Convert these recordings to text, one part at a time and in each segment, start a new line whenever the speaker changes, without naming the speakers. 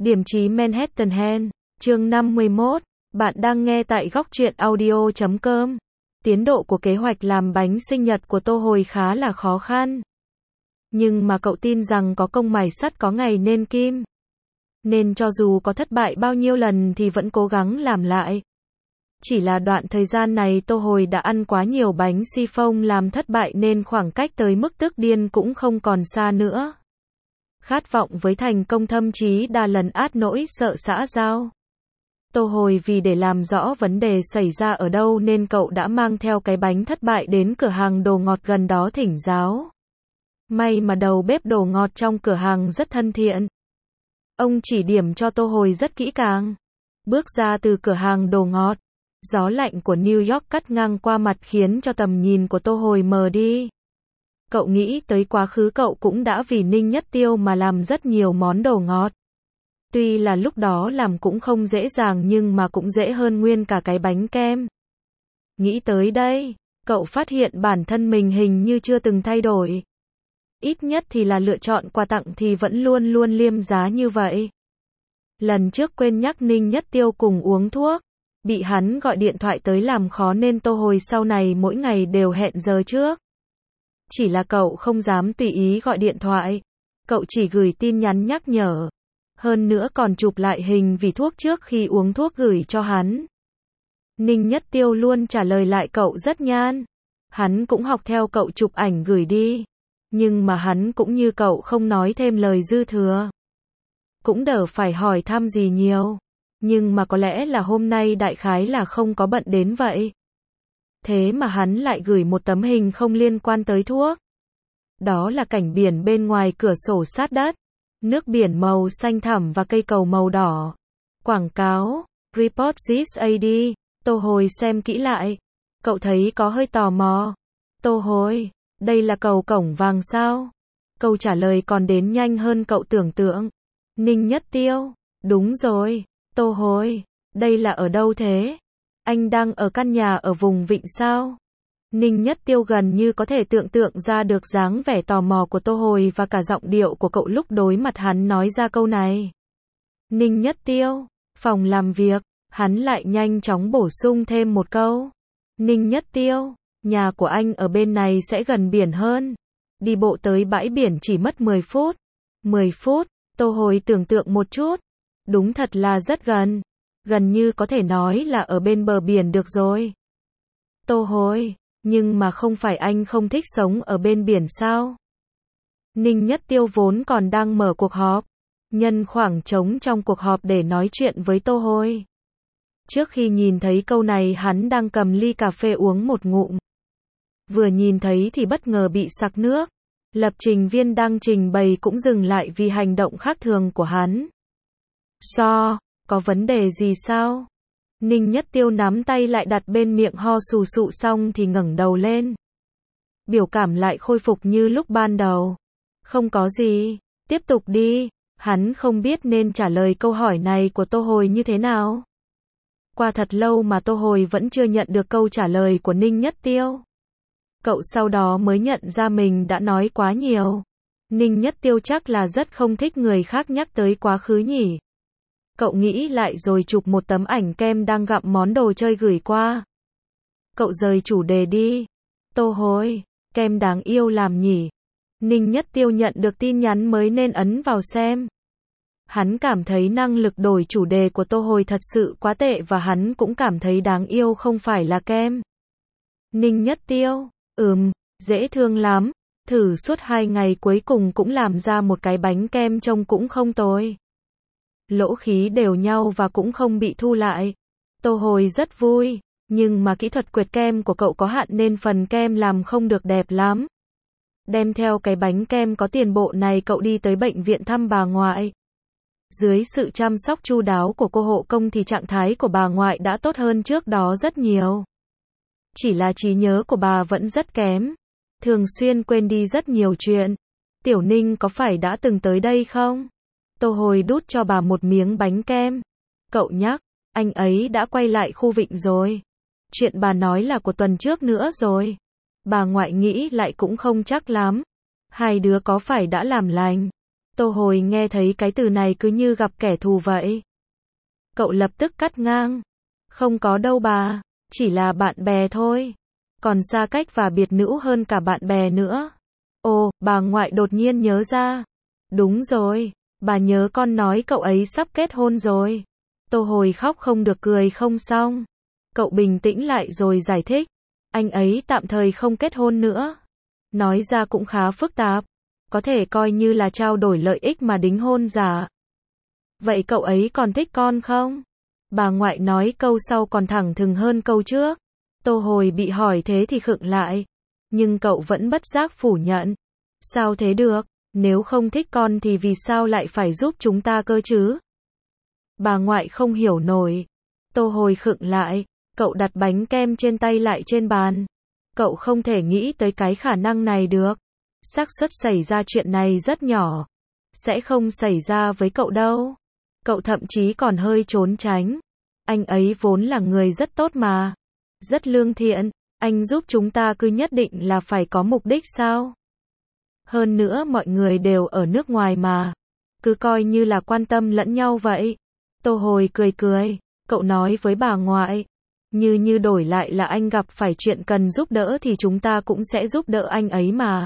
Điểm chí Manhattan Hen, chương 51, bạn đang nghe tại góc truyện audio.com. Tiến độ của kế hoạch làm bánh sinh nhật của Tô Hồi khá là khó khăn. Nhưng mà cậu tin rằng có công mài sắt có ngày nên kim. Nên cho dù có thất bại bao nhiêu lần thì vẫn cố gắng làm lại. Chỉ là đoạn thời gian này Tô Hồi đã ăn quá nhiều bánh xi phông làm thất bại nên khoảng cách tới mức tức điên cũng không còn xa nữa. Khát vọng với thành công thậm chí đã lần át nỗi sợ xã giao. Tô Hồi vì để làm rõ vấn đề xảy ra ở đâu nên cậu đã mang theo cái bánh thất bại đến cửa hàng đồ ngọt gần đó thỉnh giáo. May mà đầu bếp đồ ngọt trong cửa hàng rất thân thiện. Ông chỉ điểm cho Tô Hồi rất kỹ càng. Bước ra từ cửa hàng đồ ngọt, gió lạnh của New York cắt ngang qua mặt khiến cho tầm nhìn của Tô Hồi mờ đi. Cậu nghĩ tới quá khứ cậu cũng đã vì Ninh Nhất Tiêu mà làm rất nhiều món đồ ngọt. Tuy là lúc đó làm cũng không dễ dàng nhưng mà cũng dễ hơn nguyên cả cái bánh kem. Nghĩ tới đây, cậu phát hiện bản thân mình hình như chưa từng thay đổi. Ít nhất thì là lựa chọn quà tặng thì vẫn luôn luôn liêm giá như vậy. Lần trước quên nhắc Ninh Nhất Tiêu cùng uống thuốc, bị hắn gọi điện thoại tới làm khó nên Tô Hồi sau này mỗi ngày đều hẹn giờ trước. Chỉ là cậu không dám tùy ý gọi điện thoại. Cậu chỉ gửi tin nhắn nhắc nhở. Hơn nữa còn chụp lại hình vỉ thuốc trước khi uống thuốc gửi cho hắn. Ninh Nhất Tiêu luôn trả lời lại cậu rất nhan. Hắn cũng học theo cậu chụp ảnh gửi đi. Nhưng mà hắn cũng như cậu không nói thêm lời dư thừa. Cũng đỡ phải hỏi thăm gì nhiều. Nhưng mà có lẽ là hôm nay đại khái là không có bận đến vậy. Thế mà hắn lại gửi một tấm hình không liên quan tới thuốc. Đó là cảnh biển bên ngoài cửa sổ sát đất. Nước biển màu xanh thẳm và cây cầu màu đỏ. Quảng cáo, Report this AD. Tô Hồi xem kỹ lại. Cậu thấy có hơi tò mò. Tô Hồi, đây là cầu cổng vàng sao? Câu trả lời còn đến nhanh hơn cậu tưởng tượng. Ninh Nhất Tiêu, đúng rồi. Tô Hồi, đây là ở đâu thế? Anh đang ở căn nhà ở vùng Vịnh sao? Ninh Nhất Tiêu gần như có thể tưởng tượng ra được dáng vẻ tò mò của Tô Hồi và cả giọng điệu của cậu lúc đối mặt hắn nói ra câu này. Ninh Nhất Tiêu, phòng làm việc, hắn lại nhanh chóng bổ sung thêm một câu. Ninh Nhất Tiêu, nhà của anh ở bên này sẽ gần biển hơn. Đi bộ tới bãi biển chỉ mất 10 phút. 10 phút, Tô Hồi tưởng tượng một chút. Đúng thật là rất gần. Gần như có thể nói là ở bên bờ biển được rồi. Tô Hồi, nhưng mà không phải anh không thích sống ở bên biển sao? Ninh Nhất Tiêu vốn còn đang mở cuộc họp. Nhân khoảng trống trong cuộc họp để nói chuyện với Tô Hồi. Trước khi nhìn thấy câu này hắn đang cầm ly cà phê uống một ngụm. Vừa nhìn thấy thì bất ngờ bị sặc nước. Lập trình viên đang trình bày cũng dừng lại vì hành động khác thường của hắn. Có vấn đề gì sao? Ninh Nhất Tiêu nắm tay lại đặt bên miệng ho sù sụ xong thì ngẩng đầu lên. Biểu cảm lại khôi phục như lúc ban đầu. Không có gì, tiếp tục đi. Hắn không biết nên trả lời câu hỏi này của Tô Hồi như thế nào. Qua thật lâu mà Tô Hồi vẫn chưa nhận được câu trả lời của Ninh Nhất Tiêu. Cậu sau đó mới nhận ra mình đã nói quá nhiều. Ninh Nhất Tiêu chắc là rất không thích người khác nhắc tới quá khứ nhỉ. Cậu nghĩ lại rồi chụp một tấm ảnh kem đang gặm món đồ chơi gửi qua. Cậu rời chủ đề đi. Tô Hồi, kem đáng yêu làm nhỉ. Ninh Nhất Tiêu nhận được tin nhắn mới nên ấn vào xem. Hắn cảm thấy năng lực đổi chủ đề của Tô Hồi thật sự quá tệ và hắn cũng cảm thấy đáng yêu không phải là kem. Ninh Nhất Tiêu, dễ thương lắm. Thử suốt 2 ngày cuối cùng cũng làm ra một cái bánh kem trông cũng không tồi. Lỗ khí đều nhau và cũng không bị thu lại. Tô Hồi rất vui, nhưng mà kỹ thuật quệt kem của cậu có hạn nên phần kem làm không được đẹp lắm. Đem theo cái bánh kem có tiền bộ này cậu đi tới bệnh viện thăm bà ngoại. Dưới sự chăm sóc chu đáo của cô hộ công thì trạng thái của bà ngoại đã tốt hơn trước đó rất nhiều. Chỉ là trí nhớ của bà vẫn rất kém. Thường xuyên quên đi rất nhiều chuyện. Tiểu Ninh có phải đã từng tới đây không? Tô Hồi đút cho bà một miếng bánh kem. Cậu nhắc, anh ấy đã quay lại khu Vịnh rồi. Chuyện bà nói là của tuần trước nữa rồi. Bà ngoại nghĩ lại cũng không chắc lắm. Hai đứa có phải đã làm lành? Tô Hồi nghe thấy cái từ này cứ như gặp kẻ thù vậy. Cậu lập tức cắt ngang. Không có đâu bà, chỉ là bạn bè thôi. Còn xa cách và biệt nữ hơn cả bạn bè nữa. Ồ, bà ngoại đột nhiên nhớ ra. Đúng rồi, bà nhớ con nói cậu ấy sắp kết hôn rồi. Tô Hồi khóc không được cười không xong. Cậu bình tĩnh lại rồi giải thích. Anh ấy tạm thời không kết hôn nữa. Nói ra cũng khá phức tạp. Có thể coi như là trao đổi lợi ích mà đính hôn giả. Vậy cậu ấy còn thích con không? Bà ngoại nói câu sau còn thẳng thừng hơn câu trước. Tô Hồi bị hỏi thế thì khựng lại. Nhưng cậu vẫn bất giác phủ nhận. Sao thế được? Nếu không thích con thì vì sao lại phải giúp chúng ta cơ chứ? Bà ngoại không hiểu nổi. Tô Hồi khựng lại. Cậu đặt bánh kem trên tay lại trên bàn. Cậu không thể nghĩ tới cái khả năng này được. Xác suất xảy ra chuyện này rất nhỏ. Sẽ không xảy ra với cậu đâu. Cậu thậm chí còn hơi trốn tránh. Anh ấy vốn là người rất tốt mà. Rất lương thiện. Anh giúp chúng ta cứ nhất định là phải có mục đích sao? Hơn nữa mọi người đều ở nước ngoài mà. Cứ coi như là quan tâm lẫn nhau vậy. Tô Hồi cười cười. Cậu nói với bà ngoại. Như đổi lại là anh gặp phải chuyện cần giúp đỡ thì chúng ta cũng sẽ giúp đỡ anh ấy mà.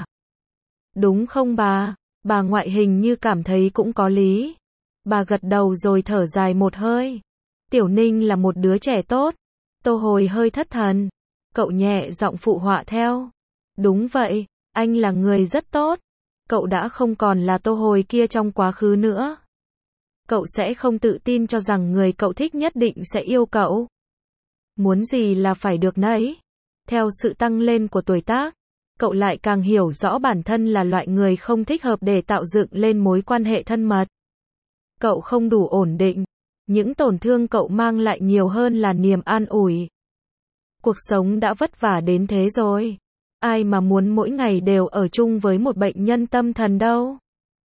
Đúng không bà? Bà ngoại hình như cảm thấy cũng có lý. Bà gật đầu rồi thở dài một hơi. Tiểu Ninh là một đứa trẻ tốt. Tô Hồi hơi thất thần. Cậu nhẹ giọng phụ họa theo. Đúng vậy, anh là người rất tốt. Cậu đã không còn là Tô Hồi kia trong quá khứ nữa. Cậu sẽ không tự tin cho rằng người cậu thích nhất định sẽ yêu cậu. Muốn gì là phải được nấy. Theo sự tăng lên của tuổi tác, cậu lại càng hiểu rõ bản thân là loại người không thích hợp để tạo dựng lên mối quan hệ thân mật. Cậu không đủ ổn định. Những tổn thương cậu mang lại nhiều hơn là niềm an ủi. Cuộc sống đã vất vả đến thế rồi. Ai mà muốn mỗi ngày đều ở chung với một bệnh nhân tâm thần đâu.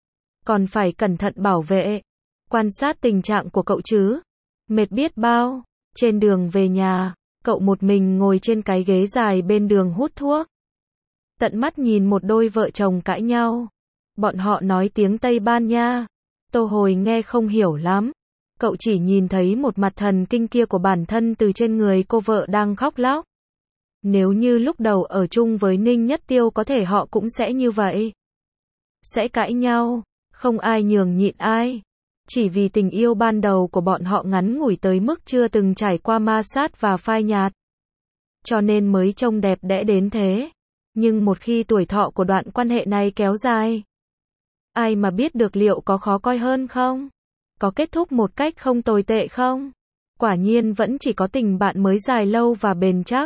Còn phải cẩn thận bảo vệ. Quan sát tình trạng của cậu chứ. Mệt biết bao. Trên đường về nhà, cậu một mình ngồi trên cái ghế dài bên đường hút thuốc. Tận mắt nhìn một đôi vợ chồng cãi nhau. Bọn họ nói tiếng Tây Ban Nha. Tô Hồi nghe không hiểu lắm. Cậu chỉ nhìn thấy một mặt thần kinh kia của bản thân từ trên người cô vợ đang khóc lóc. Nếu như lúc đầu ở chung với Ninh Nhất Tiêu có thể họ cũng sẽ như vậy. Sẽ cãi nhau, không ai nhường nhịn ai. Chỉ vì tình yêu ban đầu của bọn họ ngắn ngủi tới mức chưa từng trải qua ma sát và phai nhạt. Cho nên mới trông đẹp đẽ đến thế. Nhưng một khi tuổi thọ của đoạn quan hệ này kéo dài, ai mà biết được liệu có khó coi hơn không? Có kết thúc một cách không tồi tệ không? Quả nhiên vẫn chỉ có tình bạn mới dài lâu và bền chắc.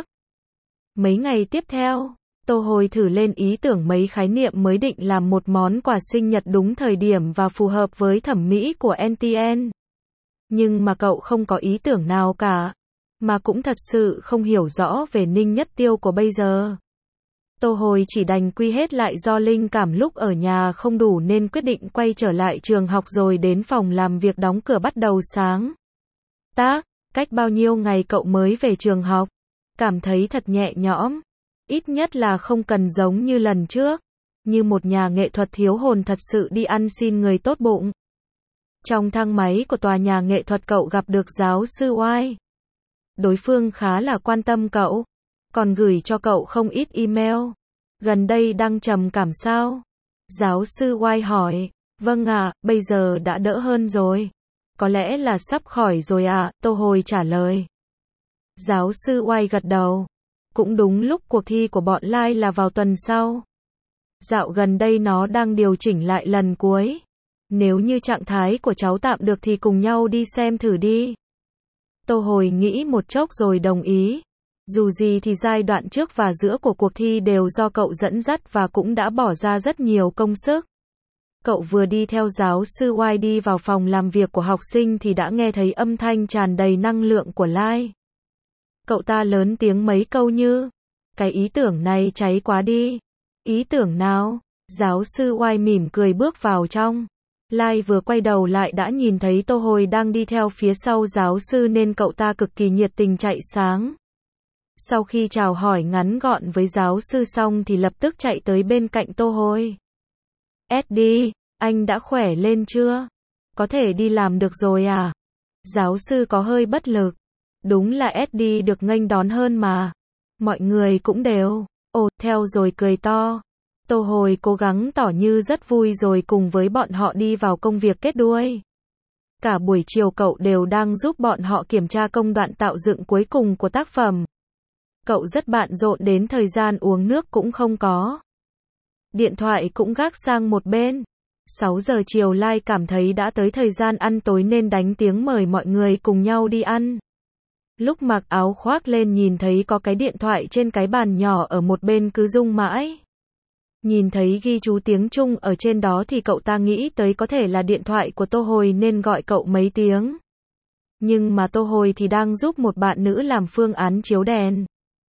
Mấy ngày tiếp theo, Tô Hồi thử lên ý tưởng mấy khái niệm mới định làm một món quà sinh nhật đúng thời điểm và phù hợp với thẩm mỹ của NTN. Nhưng mà cậu không có ý tưởng nào cả. Mà cũng thật sự không hiểu rõ về Ninh Nhất Tiêu của bây giờ. Tô Hồi chỉ đành quy hết lại do linh cảm lúc ở nhà không đủ nên quyết định quay trở lại trường học rồi đến phòng làm việc đóng cửa bắt đầu sáng. Cách bao nhiêu ngày cậu mới về trường học? Cảm thấy thật nhẹ nhõm. Ít nhất là không cần giống như lần trước. Như một nhà nghệ thuật thiếu hồn thật sự đi ăn xin người tốt bụng. Trong thang máy của tòa nhà nghệ thuật cậu gặp được giáo sư Oai. Đối phương khá là quan tâm cậu. Còn gửi cho cậu không ít email. Gần đây đang trầm cảm sao? Giáo sư Oai hỏi. Vâng ạ, bây giờ đã đỡ hơn rồi. Có lẽ là sắp khỏi rồi ạ, Tô Hồi trả lời. Giáo sư Oai gật đầu. Cũng đúng lúc cuộc thi của bọn Lai là vào tuần sau. Dạo gần đây nó đang điều chỉnh lại lần cuối. Nếu như trạng thái của cháu tạm được thì cùng nhau đi xem thử đi. Tô Hồi nghĩ một chốc rồi đồng ý. Dù gì thì giai đoạn trước và giữa của cuộc thi đều do cậu dẫn dắt và cũng đã bỏ ra rất nhiều công sức. Cậu vừa đi theo giáo sư Oai đi vào phòng làm việc của học sinh thì đã nghe thấy âm thanh tràn đầy năng lượng của Lai. Cậu ta lớn tiếng mấy câu như, cái ý tưởng này cháy quá đi. Ý tưởng nào? Giáo sư Oai mỉm cười bước vào trong. Lai vừa quay đầu lại đã nhìn thấy Tô Hồi đang đi theo phía sau giáo sư nên cậu ta cực kỳ nhiệt tình chạy sáng. Sau khi chào hỏi ngắn gọn với giáo sư xong thì lập tức chạy tới bên cạnh Tô Hồi. Eddie, Anh đã khỏe lên chưa? Có thể đi làm được rồi à? Giáo sư có hơi bất lực. Đúng là Eddie được nghênh đón hơn mà. Mọi người cũng đều, theo rồi cười to. Tô Hồi cố gắng tỏ như rất vui rồi cùng với bọn họ đi vào công việc kết đuôi. Cả buổi chiều cậu đều đang giúp bọn họ kiểm tra công đoạn tạo dựng cuối cùng của tác phẩm. Cậu rất bận rộn đến thời gian uống nước cũng không có. Điện thoại cũng gác sang một bên. 6 giờ chiều Lai cảm thấy đã tới thời gian ăn tối nên đánh tiếng mời mọi người cùng nhau đi ăn. Lúc mặc áo khoác lên nhìn thấy có cái điện thoại trên cái bàn nhỏ ở một bên cứ rung mãi. Nhìn thấy ghi chú tiếng Trung ở trên đó thì cậu ta nghĩ tới có thể là điện thoại của Tô Hồi nên gọi cậu mấy tiếng. Nhưng mà Tô Hồi thì đang giúp một bạn nữ làm phương án chiếu đèn.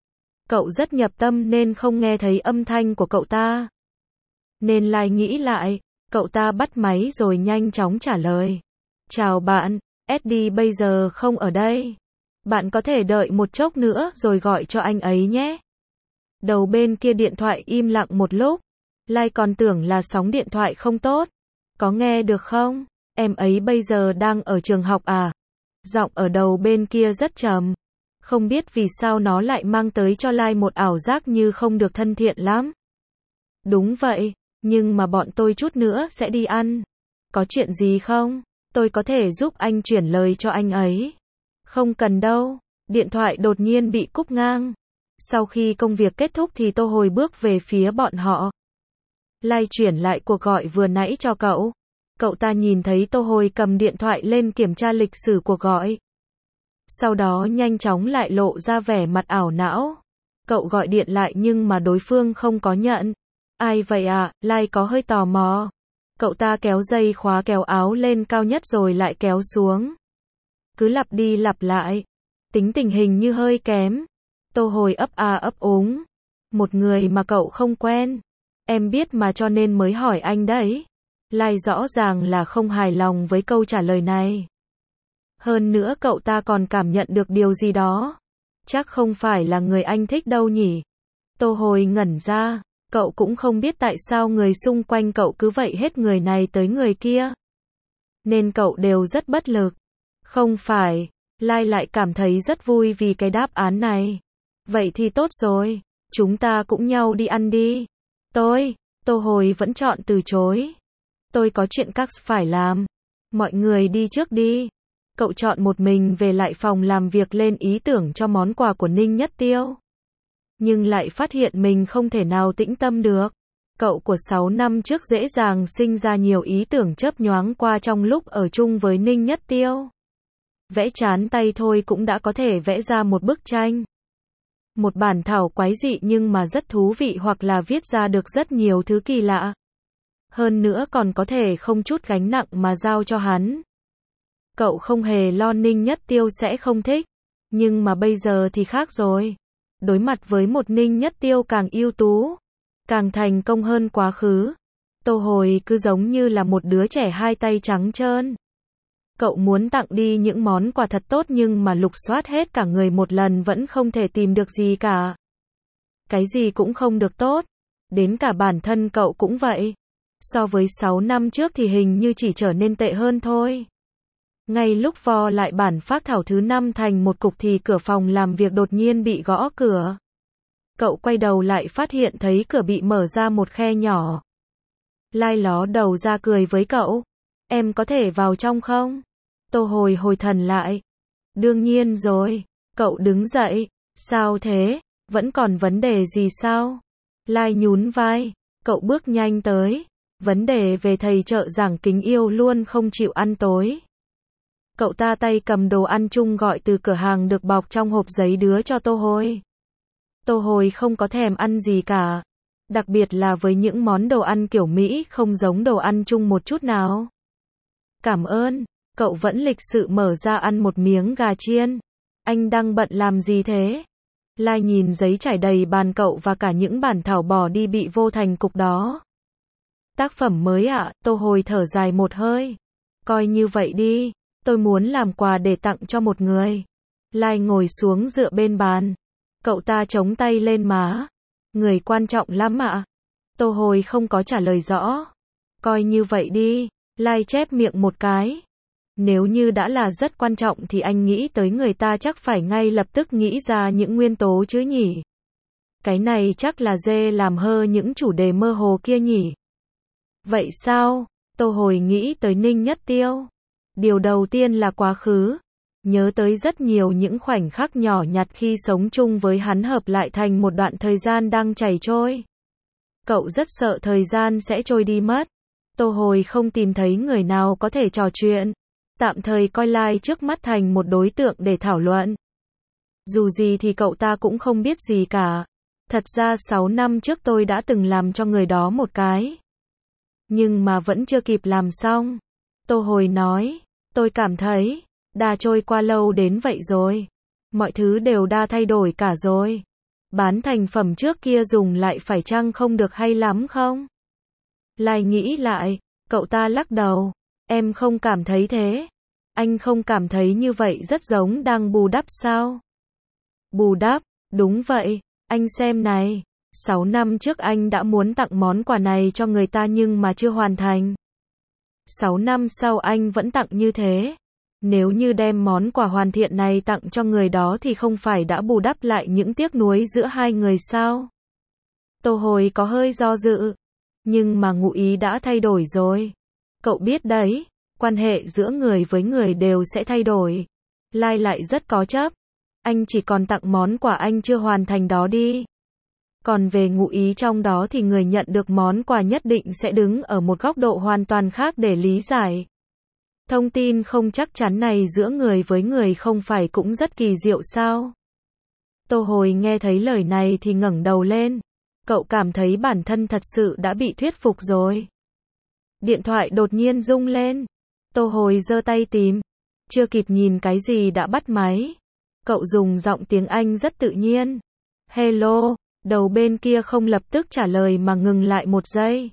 Cậu rất nhập tâm nên không nghe thấy âm thanh của cậu ta. Nên Lai nghĩ lại, cậu ta bắt máy rồi nhanh chóng trả lời. Chào bạn, Eddie bây giờ không ở đây. Bạn có thể đợi một chốc nữa rồi gọi cho anh ấy nhé. Đầu bên kia điện thoại im lặng một lúc. Lai còn tưởng là sóng điện thoại không tốt. Có nghe được không? Em ấy bây giờ đang ở trường học à? Giọng ở đầu bên kia rất trầm. Không biết vì sao nó lại mang tới cho Lai một ảo giác như không được thân thiện lắm. Đúng vậy, nhưng mà bọn tôi chút nữa sẽ đi ăn. Có chuyện gì không? Tôi có thể giúp anh chuyển lời cho anh ấy. Không cần đâu. Điện thoại đột nhiên bị cúp ngang. Sau khi công việc kết thúc thì Tô Hồi bước về phía bọn họ. Lai chuyển lại cuộc gọi vừa nãy cho cậu. Cậu ta nhìn thấy Tô Hồi cầm điện thoại lên kiểm tra lịch sử cuộc gọi. Sau đó nhanh chóng lại lộ ra vẻ mặt ảo não. Cậu gọi điện lại nhưng mà đối phương không có nhận. Ai vậy à? Lai có hơi tò mò. Cậu ta kéo dây khóa kéo áo lên cao nhất rồi lại kéo xuống. Cứ lặp đi lặp lại. Tính tình hình như hơi kém. Tô Hồi ấp a ấp úng. Một người mà cậu không quen. Em biết mà cho nên mới hỏi anh đấy. Lai rõ ràng là không hài lòng với câu trả lời này. Hơn nữa cậu ta còn cảm nhận được điều gì đó. Chắc không phải là người anh thích đâu nhỉ. Tô Hồi ngẩn ra. Cậu cũng không biết tại sao người xung quanh cậu cứ vậy hết người này tới người kia. Nên cậu đều rất bất lực. Không phải. Lai lại cảm thấy rất vui vì cái đáp án này. Vậy thì tốt rồi. Chúng ta cũng nhau đi ăn đi. Tô Hồi vẫn chọn từ chối. Tôi có chuyện các phải làm. Mọi người đi trước đi. Cậu chọn một mình về lại phòng làm việc lên ý tưởng cho món quà của Ninh Nhất Tiêu. Nhưng lại phát hiện mình không thể nào tĩnh tâm được. Cậu của 6 năm trước dễ dàng sinh ra nhiều ý tưởng chớp nhoáng qua trong lúc ở chung với Ninh Nhất Tiêu. Vẽ chán tay thôi cũng đã có thể vẽ ra một bức tranh. Một bản thảo quái dị nhưng mà rất thú vị hoặc là viết ra được rất nhiều thứ kỳ lạ. Hơn nữa còn có thể không chút gánh nặng mà giao cho hắn. Cậu không hề lo Ninh Nhất Tiêu sẽ không thích. Nhưng mà bây giờ thì khác rồi. Đối mặt với một Ninh Nhất Tiêu càng ưu tú, càng thành công hơn quá khứ. Tô Hồi cứ giống như là một đứa trẻ hai tay trắng trơn. Cậu muốn tặng đi những món quà thật tốt nhưng mà lục soát hết cả người một lần vẫn không thể tìm được gì cả. Cái gì cũng không được tốt. Đến cả bản thân cậu cũng vậy. So với 6 năm trước thì hình như chỉ trở nên tệ hơn thôi. Ngay lúc vo lại bản phác thảo thứ 5 thành một cục thì cửa phòng làm việc đột nhiên bị gõ cửa. Cậu quay đầu lại phát hiện thấy cửa bị mở ra một khe nhỏ. Lai ló đầu ra cười với cậu. Em có thể vào trong không? Tô Hồi hồi thần lại. Đương nhiên rồi. Cậu đứng dậy. Sao thế? Vẫn còn vấn đề gì sao? Lai nhún vai. Cậu bước nhanh tới. Vấn đề về thầy trợ giảng kính yêu luôn không chịu ăn tối. Cậu ta tay cầm đồ ăn chung gọi từ cửa hàng được bọc trong hộp giấy đưa cho Tô Hồi. Tô Hồi không có thèm ăn gì cả. Đặc biệt là với những món đồ ăn kiểu Mỹ không giống đồ ăn chung một chút nào. Cảm ơn. Cậu vẫn lịch sự mở ra ăn một miếng gà chiên. Anh đang bận làm gì thế? Lai nhìn giấy trải đầy bàn cậu và cả những bản thảo bỏ đi bị vô thành cục đó. Tác phẩm mới ạ, Tô Hồi thở dài một hơi. Coi như vậy đi. Tôi muốn làm quà để tặng cho một người. Lai ngồi xuống dựa bên bàn. Cậu ta chống tay lên má. Người quan trọng lắm ạ. Tô Hồi không có trả lời rõ. Coi như vậy đi, Lai chép miệng một cái. Nếu như đã là rất quan trọng thì anh nghĩ tới người ta chắc phải ngay lập tức nghĩ ra những nguyên tố chứ nhỉ. Cái này chắc là dê làm hơ những chủ đề mơ hồ kia nhỉ. Vậy sao? Tô Hồi nghĩ tới Ninh Nhất Tiêu. Điều đầu tiên là quá khứ. Nhớ tới rất nhiều những khoảnh khắc nhỏ nhặt khi sống chung với hắn hợp lại thành một đoạn thời gian đang chảy trôi. Cậu rất sợ thời gian sẽ trôi đi mất. Tô Hồi không tìm thấy người nào có thể trò chuyện. Tạm thời coi Lai trước mắt thành một đối tượng để thảo luận. Dù gì thì cậu ta cũng không biết gì cả. Thật ra 6 năm trước tôi đã từng làm cho người đó một cái. Nhưng mà vẫn chưa kịp làm xong. Tô Hồi nói, tôi cảm thấy, đã trôi qua lâu đến vậy rồi. Mọi thứ đều đã thay đổi cả rồi. Bán thành phẩm trước kia dùng lại phải chăng không được hay lắm không? Lai nghĩ lại, cậu ta lắc đầu. Em không cảm thấy thế. Anh không cảm thấy như vậy rất giống đang bù đắp sao? Bù đắp, đúng vậy. Anh xem này, 6 năm trước anh đã muốn tặng món quà này cho người ta nhưng mà chưa hoàn thành. 6 năm sau anh vẫn tặng như thế. Nếu như đem món quà hoàn thiện này tặng cho người đó thì không phải đã bù đắp lại những tiếc nuối giữa hai người sao? Tô Hồi có hơi do dự. Nhưng mà ngụ ý đã thay đổi rồi. Cậu biết đấy, quan hệ giữa người với người đều sẽ thay đổi. Lai lại rất có chấp. Anh chỉ còn tặng món quà anh chưa hoàn thành đó đi. Còn về ngụ ý trong đó thì người nhận được món quà nhất định sẽ đứng ở một góc độ hoàn toàn khác để lý giải. Thông tin không chắc chắn này giữa người với người không phải cũng rất kỳ diệu sao? Tô Hồi nghe thấy lời này thì ngẩng đầu lên. Cậu cảm thấy bản thân thật sự đã bị thuyết phục rồi. Điện thoại đột nhiên rung lên. Tô Hồi giơ tay tìm. Chưa kịp nhìn cái gì đã bắt máy. Cậu dùng giọng tiếng Anh rất tự nhiên. Hello, đầu bên kia không lập tức trả lời mà ngừng lại một giây.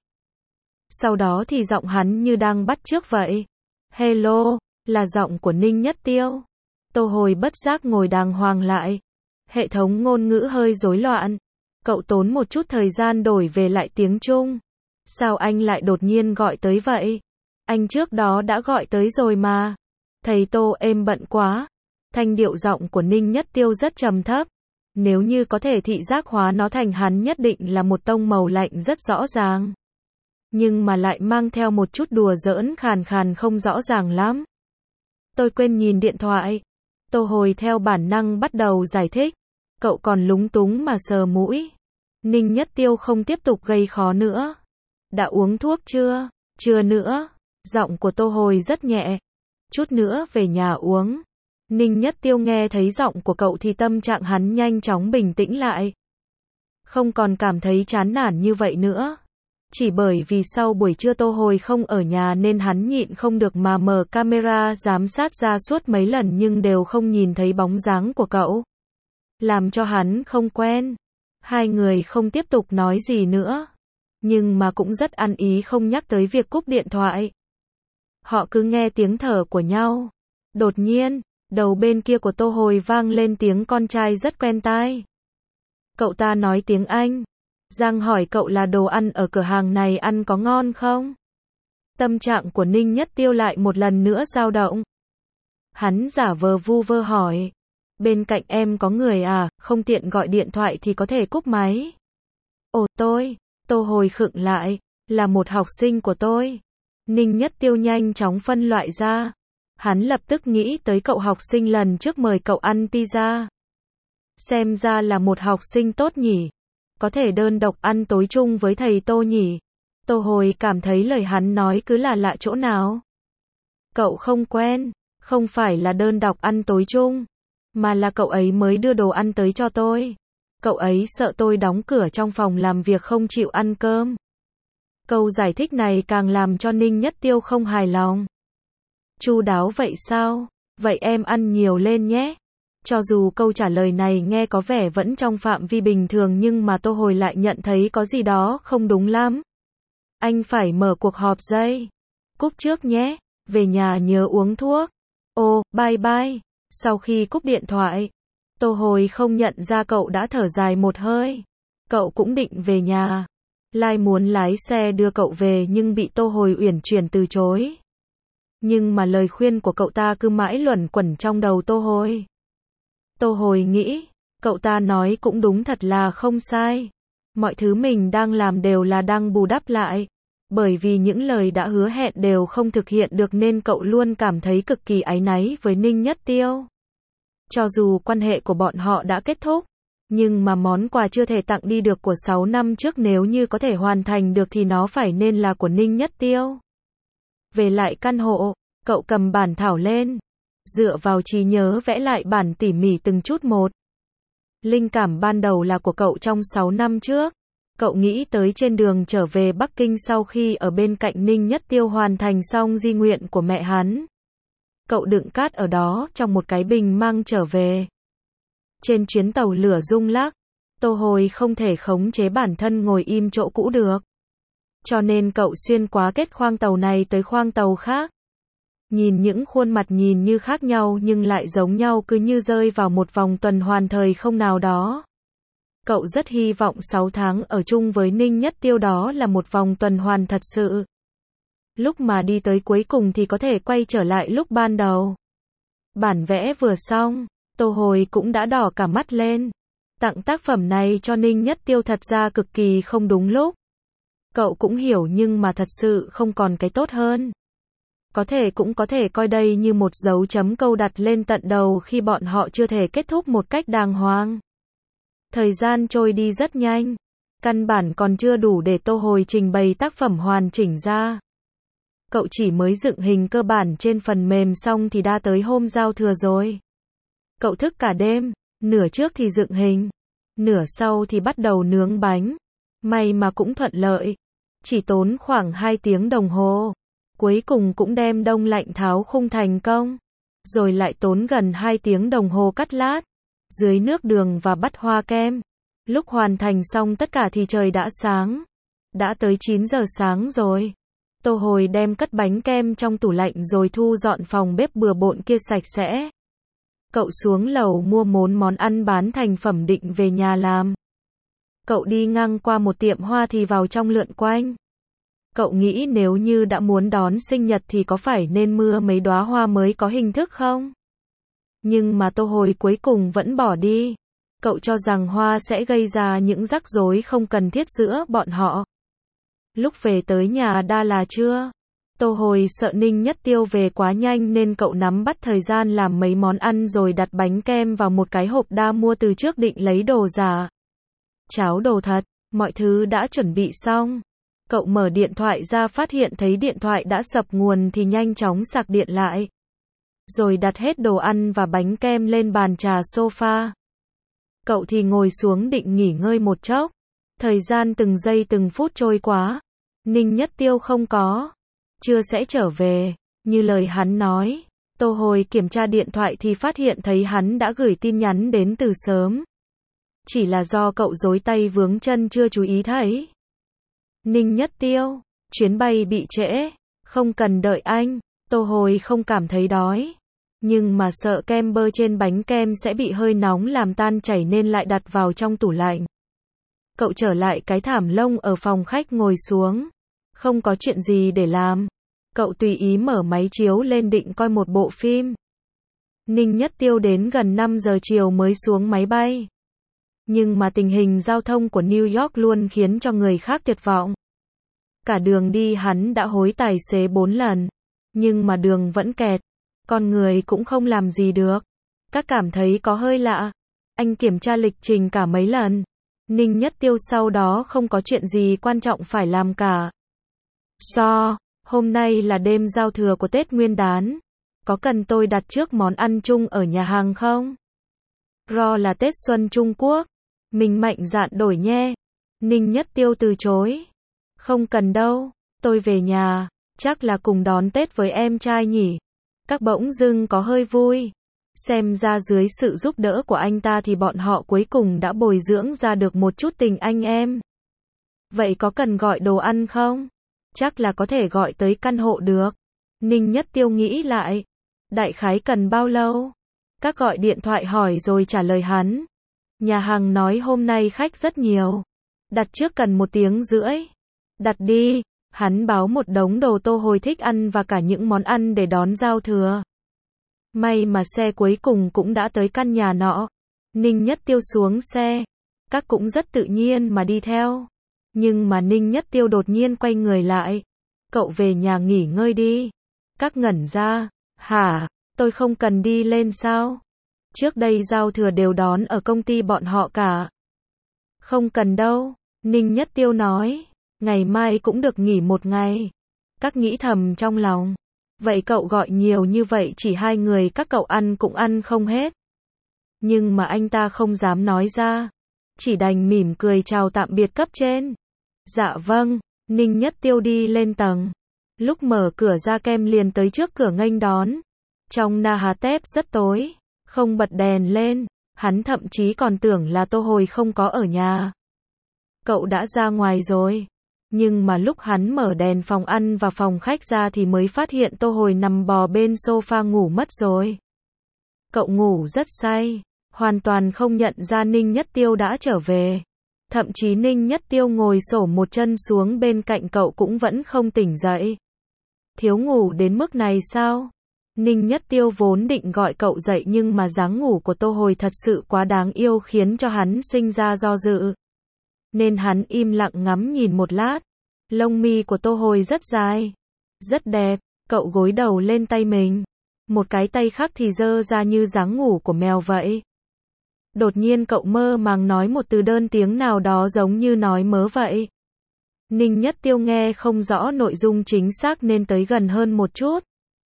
Sau đó thì giọng hắn như đang bắt chước vậy. Hello, là giọng của Ninh Nhất Tiêu. Tô Hồi bất giác ngồi đàng hoàng lại. Hệ thống ngôn ngữ hơi rối loạn. Cậu tốn một chút thời gian đổi về lại tiếng Trung. Sao anh lại đột nhiên gọi tới vậy? Anh trước đó đã gọi tới rồi mà. Thầy Tô em bận quá. Thanh điệu giọng của Ninh Nhất Tiêu rất trầm thấp. Nếu như có thể thị giác hóa nó thành hắn nhất định là một tông màu lạnh rất rõ ràng. Nhưng mà lại mang theo một chút đùa giỡn khàn khàn không rõ ràng lắm. Tôi quên nhìn điện thoại. Tô Hồi theo bản năng bắt đầu giải thích. Cậu còn lúng túng mà sờ mũi. Ninh Nhất Tiêu không tiếp tục gây khó nữa. Đã uống thuốc chưa? Chưa nữa. Giọng của Tô Hồi rất nhẹ. Chút nữa về nhà uống. Ninh Nhất Tiêu nghe thấy giọng của cậu thì tâm trạng hắn nhanh chóng bình tĩnh lại. Không còn cảm thấy chán nản như vậy nữa. Chỉ bởi vì sau buổi trưa Tô Hồi không ở nhà nên hắn nhịn không được mà mở camera giám sát ra suốt mấy lần nhưng đều không nhìn thấy bóng dáng của cậu. Làm cho hắn không quen. Hai người không tiếp tục nói gì nữa. Nhưng mà cũng rất ăn ý không nhắc tới việc cúp điện thoại. Họ cứ nghe tiếng thở của nhau. Đột nhiên, đầu bên kia của Tô Hồi vang lên tiếng con trai rất quen tai. Cậu ta nói tiếng Anh. Giang hỏi cậu là đồ ăn ở cửa hàng này ăn có ngon không? Tâm trạng của Ninh Nhất Tiêu lại một lần nữa dao động. Hắn giả vờ vu vơ hỏi. Bên cạnh em có người à, không tiện gọi điện thoại thì có thể cúp máy. Ồ tôi, Tô Hồi khựng lại, là một học sinh của tôi. Ninh Nhất Tiêu nhanh chóng phân loại ra. Hắn lập tức nghĩ tới cậu học sinh lần trước mời cậu ăn pizza. Xem ra là một học sinh tốt nhỉ. Có thể đơn độc ăn tối chung với thầy Tô nhỉ. Tô Hồi cảm thấy lời hắn nói cứ là lạ chỗ nào. Cậu không quen, không phải là đơn độc ăn tối chung, mà là cậu ấy mới đưa đồ ăn tới cho tôi. Cậu ấy sợ tôi đóng cửa trong phòng làm việc không chịu ăn cơm. Câu giải thích này càng làm cho Ninh Nhất Tiêu không hài lòng. Chu đáo vậy sao? Vậy em ăn nhiều lên nhé. Cho dù câu trả lời này nghe có vẻ vẫn trong phạm vi bình thường nhưng mà Tô Hồi lại nhận thấy có gì đó không đúng lắm. Anh phải mở cuộc họp dây. Cúp trước nhé. Về nhà nhớ uống thuốc. Ồ, bye bye. Sau khi cúp điện thoại, Tô Hồi không nhận ra cậu đã thở dài một hơi. Cậu cũng định về nhà. Lai muốn lái xe đưa cậu về nhưng bị Tô Hồi uyển chuyển từ chối. Nhưng mà lời khuyên của cậu ta cứ mãi luẩn quẩn trong đầu Tô Hồi. Tô Hồi nghĩ, cậu ta nói cũng đúng, thật là không sai. Mọi thứ mình đang làm đều là đang bù đắp lại. Bởi vì những lời đã hứa hẹn đều không thực hiện được nên cậu luôn cảm thấy cực kỳ áy náy với Ninh Nhất Tiêu. Cho dù quan hệ của bọn họ đã kết thúc, nhưng mà món quà chưa thể tặng đi được của 6 năm trước nếu như có thể hoàn thành được thì nó phải nên là của Ninh Nhất Tiêu. Về lại căn hộ, cậu cầm bản thảo lên, dựa vào trí nhớ vẽ lại bản tỉ mỉ từng chút một. Linh cảm ban đầu là của cậu trong 6 năm trước. Cậu nghĩ tới trên đường trở về Bắc Kinh sau khi ở bên cạnh Ninh Nhất Tiêu hoàn thành xong di nguyện của mẹ hắn. Cậu đựng cát ở đó trong một cái bình mang trở về. Trên chuyến tàu lửa rung lắc, Tô Hồi không thể khống chế bản thân ngồi im chỗ cũ được. Cho nên cậu xuyên qua kết khoang tàu này tới khoang tàu khác. Nhìn những khuôn mặt nhìn như khác nhau nhưng lại giống nhau, cứ như rơi vào một vòng tuần hoàn thời không nào đó. Cậu rất hy vọng 6 tháng ở chung với Ninh Nhất Tiêu đó là một vòng tuần hoàn thật sự. Lúc mà đi tới cuối cùng thì có thể quay trở lại lúc ban đầu. Bản vẽ vừa xong, Tô Hồi cũng đã đỏ cả mắt lên. Tặng tác phẩm này cho Ninh Nhất Tiêu thật ra cực kỳ không đúng lúc. Cậu cũng hiểu nhưng mà thật sự không còn cái tốt hơn. Cũng có thể coi đây như một dấu chấm câu đặt lên tận đầu khi bọn họ chưa thể kết thúc một cách đàng hoàng. Thời gian trôi đi rất nhanh. Căn bản còn chưa đủ để Tô Hồi trình bày tác phẩm hoàn chỉnh ra. Cậu chỉ mới dựng hình cơ bản trên phần mềm xong thì đã tới hôm giao thừa rồi. Cậu thức cả đêm, nửa trước thì dựng hình, nửa sau thì bắt đầu nướng bánh. May mà cũng thuận lợi. Chỉ tốn khoảng 2 tiếng đồng hồ. Cuối cùng cũng đem đông lạnh tháo khung thành công. Rồi lại tốn gần 2 tiếng đồng hồ cắt lát, dưới nước đường và bắt hoa kem. Lúc hoàn thành xong tất cả thì trời đã sáng. Đã tới 9 giờ sáng rồi. Tô Hồi đem cất bánh kem trong tủ lạnh rồi thu dọn phòng bếp bừa bộn kia sạch sẽ. Cậu xuống lầu mua 4 món ăn bán thành phẩm định về nhà làm. Cậu đi ngang qua một tiệm hoa thì vào trong lượn quanh. Cậu nghĩ nếu như đã muốn đón sinh nhật thì có phải nên mua mấy đóa hoa mới có hình thức không? Nhưng mà Tô Hồi cuối cùng vẫn bỏ đi. Cậu cho rằng hoa sẽ gây ra những rắc rối không cần thiết giữa bọn họ. Lúc về tới nhà đã là trưa. Tô Hồi sợ Ninh Nhất Tiêu về quá nhanh nên cậu nắm bắt thời gian làm mấy món ăn rồi đặt bánh kem vào một cái hộp đa mua từ trước, định lấy đồ giả. Cháo đồ thật, mọi thứ đã chuẩn bị xong. Cậu mở điện thoại ra phát hiện thấy điện thoại đã sập nguồn thì nhanh chóng sạc điện lại. Rồi đặt hết đồ ăn và bánh kem lên bàn trà sofa. Cậu thì ngồi xuống định nghỉ ngơi một chốc. Thời gian từng giây từng phút trôi quá. Ninh Nhất Tiêu không có. Chưa sẽ trở về, như lời hắn nói. Tô Hồi kiểm tra điện thoại thì phát hiện thấy hắn đã gửi tin nhắn đến từ sớm. Chỉ là do cậu rối tay vướng chân chưa chú ý thấy. Ninh Nhất Tiêu, chuyến bay bị trễ, không cần đợi anh. Tô Hồi không cảm thấy đói. Nhưng mà sợ kem bơ trên bánh kem sẽ bị hơi nóng làm tan chảy nên lại đặt vào trong tủ lạnh. Cậu trở lại cái thảm lông ở phòng khách ngồi xuống. Không có chuyện gì để làm. Cậu tùy ý mở máy chiếu lên định coi một bộ phim. Ninh Nhất Tiêu đến gần 5 giờ chiều mới xuống máy bay. Nhưng mà tình hình giao thông của New York luôn khiến cho người khác tuyệt vọng. Cả đường đi hắn đã hối tài xế 4 lần. Nhưng mà đường vẫn kẹt. Con người cũng không làm gì được. Các cảm thấy có hơi lạ. Anh kiểm tra lịch trình cả mấy lần. Ninh Nhất Tiêu sau đó không có chuyện gì quan trọng phải làm cả. Hôm nay là đêm giao thừa của Tết Nguyên đán. Có cần tôi đặt trước món ăn chung ở nhà hàng không? Là Tết Xuân Trung Quốc. Mình mạnh dạn đổi nhé. Ninh Nhất Tiêu từ chối. Không cần đâu, tôi về nhà, chắc là cùng đón Tết với em trai nhỉ. Các bỗng dưng có hơi vui. Xem ra dưới sự giúp đỡ của anh ta thì bọn họ cuối cùng đã bồi dưỡng ra được một chút tình anh em. Vậy có cần gọi đồ ăn không? Chắc là có thể gọi tới căn hộ được. Ninh Nhất Tiêu nghĩ lại. Đại khái cần bao lâu? Các gọi điện thoại hỏi rồi trả lời hắn. Nhà hàng nói hôm nay khách rất nhiều. Đặt trước cần 1 tiếng rưỡi. Đặt đi. Hắn báo một đống đồ Tô Hồi thích ăn và cả những món ăn để đón giao thừa. May mà xe cuối cùng cũng đã tới căn nhà nọ. Ninh Nhất Tiêu xuống xe. Các cũng rất tự nhiên mà đi theo. Nhưng mà Ninh Nhất Tiêu đột nhiên quay người lại. Cậu về nhà nghỉ ngơi đi. Các ngẩn ra. Hả? Tôi không cần đi lên sao? Trước đây giao thừa đều đón ở công ty bọn họ cả. Không cần đâu. Ninh Nhất Tiêu nói. Ngày mai cũng được nghỉ 1 ngày. Các nghĩ thầm trong lòng. Vậy cậu gọi nhiều như vậy chỉ 2 người các cậu ăn cũng ăn không hết. Nhưng mà anh ta không dám nói ra. Chỉ đành mỉm cười chào tạm biệt cấp trên. Dạ vâng. Ninh Nhất Tiêu đi lên tầng. Lúc mở cửa ra Kem liền tới trước cửa nghênh đón. Trong Nahatep rất tối. Không bật đèn lên. Hắn thậm chí còn tưởng là Tô Hồi không có ở nhà. Cậu đã ra ngoài rồi. Nhưng mà lúc hắn mở đèn phòng ăn và phòng khách ra thì mới phát hiện Tô Hồi nằm bò bên sofa ngủ mất rồi. Cậu ngủ rất say, hoàn toàn không nhận ra Ninh Nhất Tiêu đã trở về. Thậm chí Ninh Nhất Tiêu ngồi xổm một chân xuống bên cạnh cậu cũng vẫn không tỉnh dậy. Thiếu ngủ đến mức này sao? Ninh Nhất Tiêu vốn định gọi cậu dậy nhưng mà dáng ngủ của Tô Hồi thật sự quá đáng yêu khiến cho hắn sinh ra do dự. Nên hắn im lặng ngắm nhìn một lát. Lông mi của Tô Hồi rất dài, rất đẹp. Cậu gối đầu lên tay mình. Một cái tay khác thì giơ ra như dáng ngủ của mèo vậy. Đột nhiên cậu mơ màng nói một từ đơn tiếng nào đó giống như nói mớ vậy. Ninh Nhất Tiêu nghe không rõ nội dung chính xác nên tới gần hơn một chút.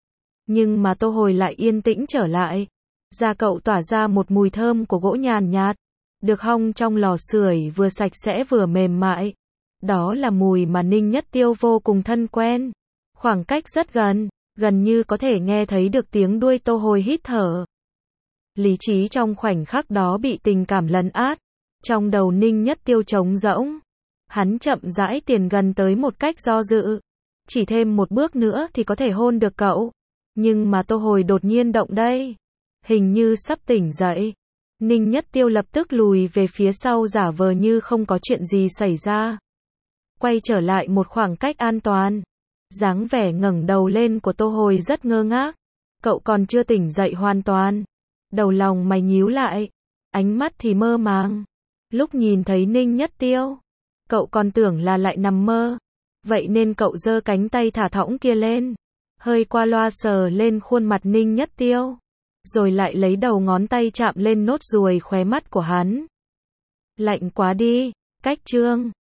Nhưng mà Tô Hồi lại yên tĩnh trở lại. Da cậu tỏa ra một mùi thơm của gỗ nhàn nhạt. Được hong trong lò sưởi vừa sạch sẽ vừa mềm mại. Đó là mùi mà Ninh Nhất Tiêu vô cùng thân quen. Khoảng cách rất gần, gần như có thể nghe thấy được tiếng đuôi Tô Hồi hít thở. Lý trí trong khoảnh khắc đó bị tình cảm lấn át. Trong đầu Ninh Nhất Tiêu trống rỗng. Hắn chậm rãi tiến gần tới một cách do dự. Chỉ thêm một bước nữa thì có thể hôn được cậu. Nhưng mà Tô Hồi đột nhiên động đây. Hình như sắp tỉnh dậy. Ninh Nhất Tiêu lập tức lùi về phía sau giả vờ như không có chuyện gì xảy ra. Quay trở lại một khoảng cách an toàn. Dáng vẻ ngẩng đầu lên của Tô Hồi rất ngơ ngác. Cậu còn chưa tỉnh dậy hoàn toàn. Đầu lòng mày nhíu lại. Ánh mắt thì mơ màng. Lúc nhìn thấy Ninh Nhất Tiêu, cậu còn tưởng là lại nằm mơ. Vậy nên cậu giơ cánh tay thả thõng kia lên. Hơi qua loa sờ lên khuôn mặt Ninh Nhất Tiêu. Rồi lại lấy đầu ngón tay chạm lên nốt ruồi khóe mắt của hắn. Lạnh quá đi. Cách chương